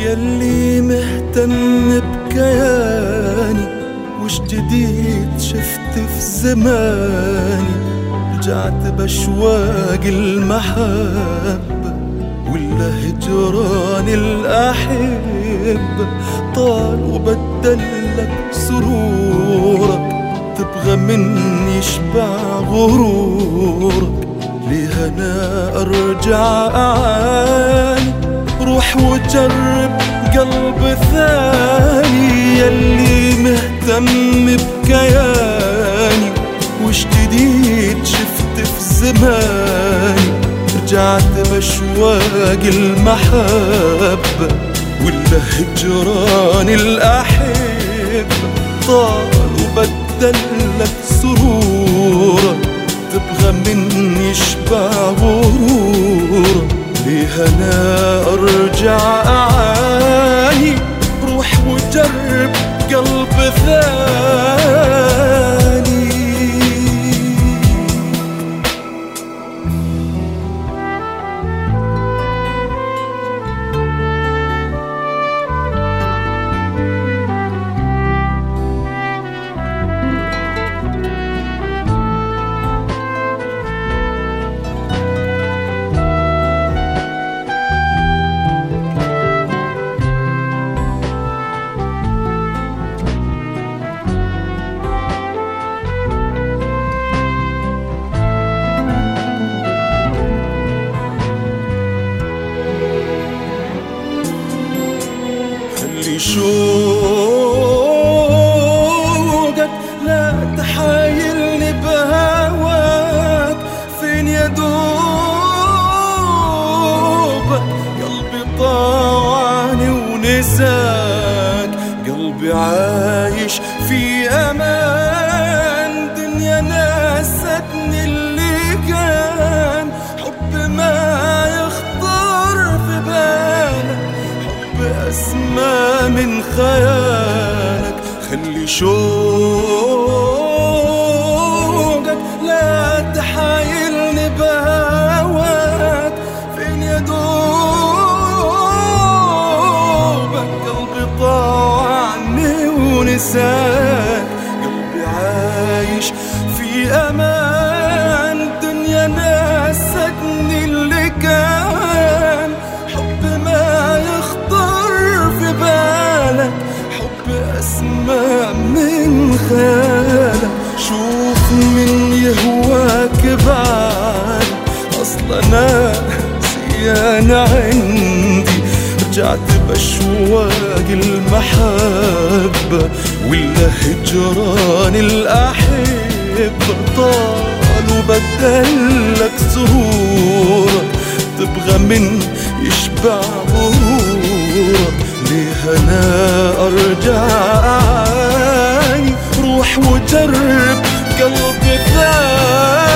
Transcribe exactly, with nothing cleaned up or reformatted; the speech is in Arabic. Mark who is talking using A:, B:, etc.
A: يلي مهتم بكياني وش جديد شفت في زماني. رجعت بأشواق المحبة ولا هجران الأحبة. طال وبدلك سرورك تبغى مني يشبع غرورك. ليه أنا أرجع أعاني؟ روح وجرب قلب ثاني. يلي مهتم بكياني وش جديد شفت في زماني. رجعت بأشواق المحبة ولا هجران الأحبة. طال وبدلك سرورك تبغى مني يشبع غرورك. ليه أنا أرجع أعاني؟ روح وجرب قلب ثاني. شوقك لا تحايلني بهواك. فين يا دوبك قلبي طاوعني ونساك. قلبي عايش في أمان دنيا ناستني اللي كان. حب ما يخطر في بالك، حب أسمى من خيالك. خلي شوقك لا تحايلني بهواك. فين يا دوبك قلبي طاوعني ونساك. قلبي عايش في أمان دنيا ناستني اللي كان. حب ما يخطر في بالك، حب أسمع من خيالك. شوف من يهواك بعد أصلا ناسيانا عندي. رجعت بأشواق المحبة ولا هجران الأحبة. طال وبدلك سرورك تبغى من يشبع غرورك. ليه أنا أرجع أعاني؟ روح وجرب قلب ثاني.